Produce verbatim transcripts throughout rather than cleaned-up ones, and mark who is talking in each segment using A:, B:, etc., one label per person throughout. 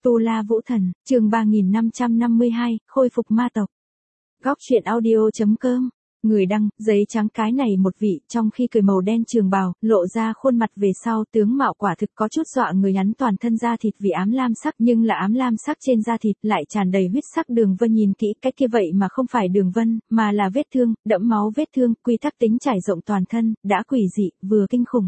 A: Tu La Vũ Thần, chương ba nghìn năm trăm năm mươi hai, khôi phục ma tộc. Góc truyện audio chấm com. Người đăng, giấy trắng cái này một vị, trong khi cười màu đen trường bào, lộ ra khuôn mặt về sau, tướng mạo quả thực có chút dọa người, nhắn toàn thân da thịt vì ám lam sắc, nhưng là ám lam sắc trên da thịt lại tràn đầy huyết sắc đường vân, nhìn kỹ cái kia vậy mà không phải đường vân, mà là vết thương, đẫm máu vết thương, quy tắc tính trải rộng toàn thân, đã quỷ dị, vừa kinh khủng.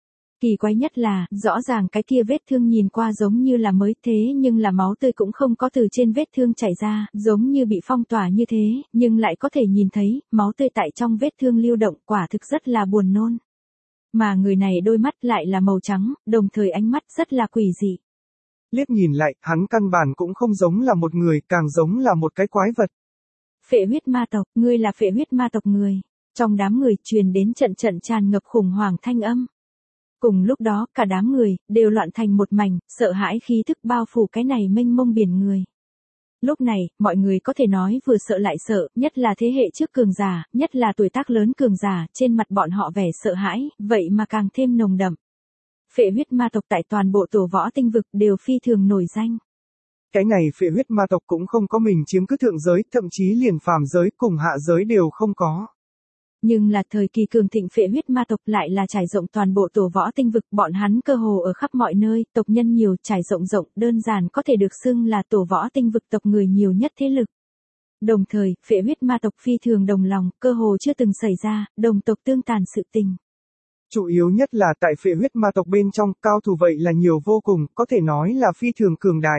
A: Kỳ quái nhất là, rõ ràng cái kia vết thương nhìn qua giống như là mới, thế nhưng là máu tươi cũng không có từ trên vết thương chảy ra, giống như bị phong tỏa như thế, nhưng lại có thể nhìn thấy, máu tươi tại trong vết thương lưu động, quả thực rất là buồn nôn. Mà người này đôi mắt lại là màu trắng, đồng thời ánh mắt rất là quỷ dị.
B: Liếc nhìn lại, hắn căn bản cũng không giống là một người, càng giống là một cái quái vật.
A: Phệ huyết ma tộc, ngươi là phệ huyết ma tộc người. Trong đám người truyền đến trận trận tràn ngập khủng hoảng thanh âm. Cùng lúc đó, cả đám người, đều loạn thành một mảnh, sợ hãi khí thức bao phủ cái này mênh mông biển người. Lúc này, mọi người có thể nói vừa sợ lại sợ, nhất là thế hệ trước cường giả, nhất là tuổi tác lớn cường giả, trên mặt bọn họ vẻ sợ hãi, vậy mà càng thêm nồng đậm. Phệ huyết ma tộc tại toàn bộ tổ võ tinh vực đều phi thường nổi danh.
B: Cái này phệ huyết ma tộc cũng không có mình chiếm cứ thượng giới, thậm chí liền phàm giới cùng hạ giới đều không có.
A: Nhưng là thời kỳ cường thịnh phệ huyết ma tộc lại là trải rộng toàn bộ tổ võ tinh vực, bọn hắn cơ hồ ở khắp mọi nơi, tộc nhân nhiều, trải rộng rộng, đơn giản có thể được xưng là tổ võ tinh vực tộc người nhiều nhất thế lực. Đồng thời, phệ huyết ma tộc phi thường đồng lòng, cơ hồ chưa từng xảy ra, đồng tộc tương tàn sự tình.
B: Chủ yếu nhất là tại phệ huyết ma tộc bên trong, cao thủ vậy là nhiều vô cùng, có thể nói là phi thường cường đại.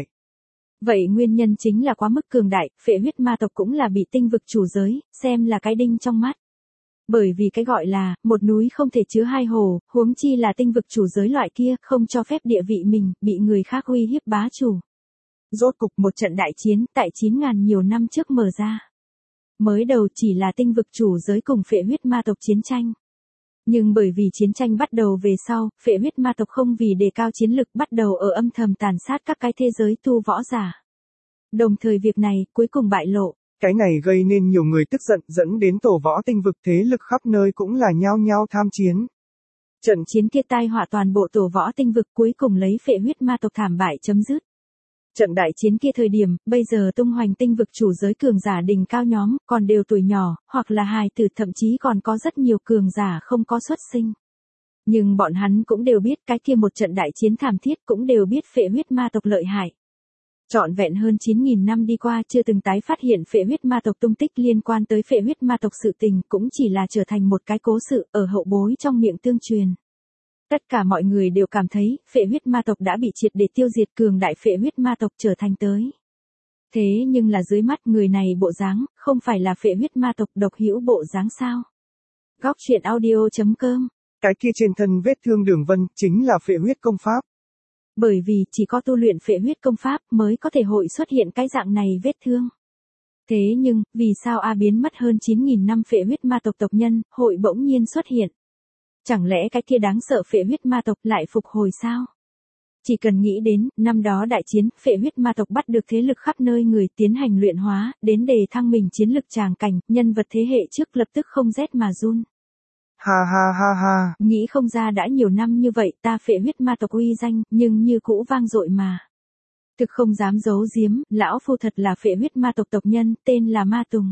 A: Vậy nguyên nhân chính là quá mức cường đại, phệ huyết ma tộc cũng là bị tinh vực chủ giới, xem là cái đinh trong mắt. Bởi vì cái gọi là, một núi không thể chứa hai hồ, huống chi là tinh vực chủ giới loại kia, không cho phép địa vị mình, bị người khác uy hiếp bá chủ. Rốt cục một trận đại chiến, tại chín ngàn nhiều năm trước mở ra. Mới đầu chỉ là tinh vực chủ giới cùng phệ huyết ma tộc chiến tranh. Nhưng bởi vì chiến tranh bắt đầu về sau, phệ huyết ma tộc không vì đề cao chiến lực bắt đầu ở âm thầm tàn sát các cái thế giới tu võ giả. Đồng thời việc này, cuối cùng bại lộ.
B: Cái này gây nên nhiều người tức giận, dẫn đến tổ võ tinh vực thế lực khắp nơi cũng là nhao nhao tham chiến.
A: Trận chiến kia tai họa toàn bộ tổ võ tinh vực, cuối cùng lấy phệ huyết ma tộc thảm bại chấm dứt. Trận đại chiến kia thời điểm, bây giờ tung hoành tinh vực chủ giới cường giả đỉnh cao nhóm, còn đều tuổi nhỏ, hoặc là hài tử, thậm chí còn có rất nhiều cường giả không có xuất sinh. Nhưng bọn hắn cũng đều biết cái kia một trận đại chiến thảm thiết, cũng đều biết phệ huyết ma tộc lợi hại. Trọn vẹn hơn chín nghìn năm đi qua chưa từng tái phát hiện phệ huyết ma tộc tung tích liên quan tới phệ huyết ma tộc sự tình, cũng chỉ là trở thành một cái cố sự ở hậu bối trong miệng tương truyền. Tất cả mọi người đều cảm thấy phệ huyết ma tộc đã bị triệt để tiêu diệt, cường đại phệ huyết ma tộc trở thành tới. Thế nhưng là dưới mắt người này bộ dáng, không phải là phệ huyết ma tộc độc hữu bộ dáng sao? Góc truyện audio chấm com.
B: Cái kia trên thân vết thương đường vân, chính là phệ huyết công pháp.
A: Bởi vì chỉ có tu luyện phệ huyết công pháp mới có thể hội xuất hiện cái dạng này vết thương. Thế nhưng, vì sao A biến mất hơn chín nghìn năm phệ huyết ma tộc tộc nhân, hội bỗng nhiên xuất hiện? Chẳng lẽ cái kia đáng sợ phệ huyết ma tộc lại phục hồi sao? Chỉ cần nghĩ đến, năm đó đại chiến, phệ huyết ma tộc bắt được thế lực khắp nơi người tiến hành luyện hóa, đến đề thăng mình chiến lực tràng cảnh, nhân vật thế hệ trước lập tức không rét mà run.
B: Ha ha ha ha.
A: Nghĩ không ra đã nhiều năm như vậy, ta phệ huyết ma tộc uy danh, nhưng như cũ vang dội mà. Thực không dám giấu giếm, lão phu thật là phệ huyết ma tộc tộc nhân, tên là Ma Tùng.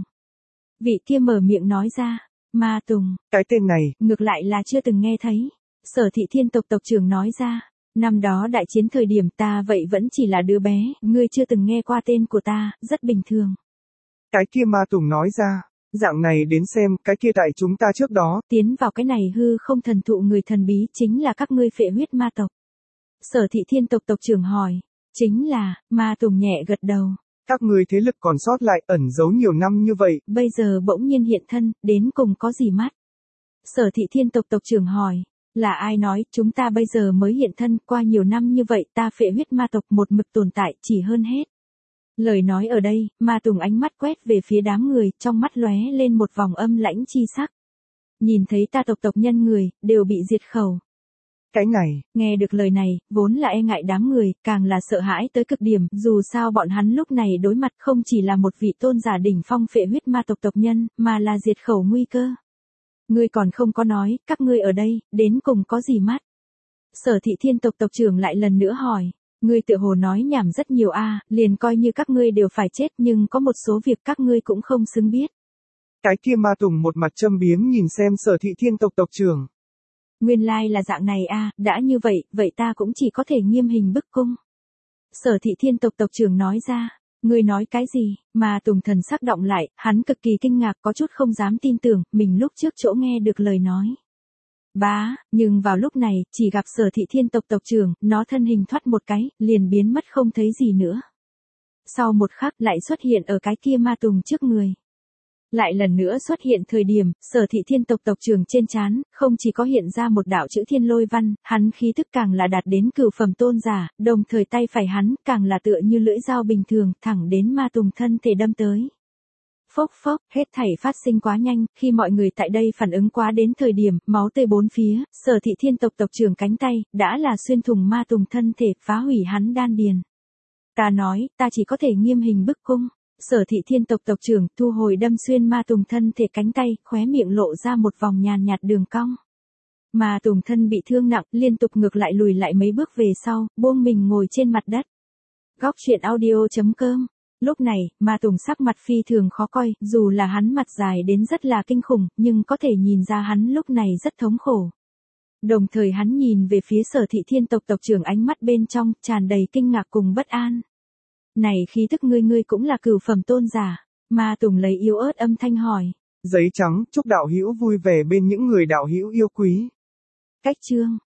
A: Vị kia mở miệng nói ra, Ma Tùng.
B: Cái tên này,
A: ngược lại là chưa từng nghe thấy. Sở Thị Thiên tộc tộc trưởng nói ra, năm đó đại chiến thời điểm ta vậy vẫn chỉ là đứa bé, ngươi chưa từng nghe qua tên của ta, rất bình thường.
B: Cái kia Ma Tùng nói ra. Dạng này đến xem, cái kia tại chúng ta trước đó,
A: tiến vào cái này hư không thần thụ người thần bí chính là các ngươi phệ huyết ma tộc. Sở Thị Thiên tộc tộc trưởng hỏi, chính là, Ma Tùng nhẹ gật đầu.
B: Các ngươi thế lực còn sót lại ẩn giấu nhiều năm như vậy,
A: bây giờ bỗng nhiên hiện thân, đến cùng có gì mắt? Sở Thị Thiên tộc tộc trưởng hỏi, là ai nói, chúng ta bây giờ mới hiện thân, qua nhiều năm như vậy ta phệ huyết ma tộc một mực tồn tại, chỉ hơn hết. Lời nói ở đây, Ma Tùng ánh mắt quét về phía đám người, trong mắt lóe lên một vòng âm lãnh chi sắc. Nhìn thấy ta tộc tộc nhân người, đều bị diệt khẩu.
B: Cái này,
A: nghe được lời này, vốn là e ngại đám người, càng là sợ hãi tới cực điểm, dù sao bọn hắn lúc này đối mặt không chỉ là một vị tôn giả đỉnh phong phệ huyết ma tộc tộc nhân, mà là diệt khẩu nguy cơ. Ngươi còn không có nói, các ngươi ở đây, đến cùng có gì mắt? Sở Thị Thiên tộc tộc trưởng lại lần nữa hỏi. Ngươi tự hồ nói nhảm rất nhiều a, liền coi như các ngươi đều phải chết nhưng có một số việc các ngươi cũng không xứng biết.
B: Cái kia Ma Tùng một mặt châm biếm nhìn xem Sở Thị Thiên tộc tộc trưởng.
A: Nguyên lai là dạng này a, đã như vậy, vậy ta cũng chỉ có thể nghiêm hình bức cung. Sở Thị Thiên tộc tộc trưởng nói ra, ngươi nói cái gì, mà Tùng thần sắc động lại, hắn cực kỳ kinh ngạc có chút không dám tin tưởng, mình lúc trước chỗ nghe được lời nói. Bá, nhưng vào lúc này, chỉ gặp Sở Thị Thiên tộc tộc trưởng, nó thân hình thoát một cái, liền biến mất không thấy gì nữa. Sau một khắc lại xuất hiện ở cái kia Ma Tùng trước người. Lại lần nữa xuất hiện thời điểm, Sở Thị Thiên tộc tộc trưởng trên trán, không chỉ có hiện ra một đạo chữ thiên lôi văn, hắn khí tức càng là đạt đến cửu phẩm tôn giả, đồng thời tay phải hắn, càng là tựa như lưỡi dao bình thường, thẳng đến Ma Tùng thân thể đâm tới. Phốc phốc, hết thảy phát sinh quá nhanh, khi mọi người tại đây phản ứng quá đến thời điểm, máu tươi bốn phía, Sở Thị Thiên tộc tộc trưởng cánh tay, đã là xuyên thủng Ma Tùng thân thể, phá hủy hắn đan điền. Ta nói, ta chỉ có thể nghiêm hình bức cung. Sở Thị Thiên tộc tộc trưởng thu hồi đâm xuyên Ma Tùng thân thể cánh tay, khóe miệng lộ ra một vòng nhàn nhạt đường cong. Ma Tùng thân bị thương nặng, liên tục ngược lại lùi lại mấy bước về sau, buông mình ngồi trên mặt đất. Góc truyện audio chấm com. Lúc này, Ma Tùng sắc mặt phi thường khó coi, dù là hắn mặt dài đến rất là kinh khủng, nhưng có thể nhìn ra hắn lúc này rất thống khổ. Đồng thời hắn nhìn về phía Sở Thị Thiên tộc tộc trưởng ánh mắt bên trong, tràn đầy kinh ngạc cùng bất an. Này khí tức ngươi ngươi cũng là cửu phẩm tôn giả. Ma Tùng lấy yếu ớt âm thanh hỏi.
B: Giấy trắng, chúc đạo hữu vui vẻ bên những người đạo hữu yêu quý.
A: Cách chương.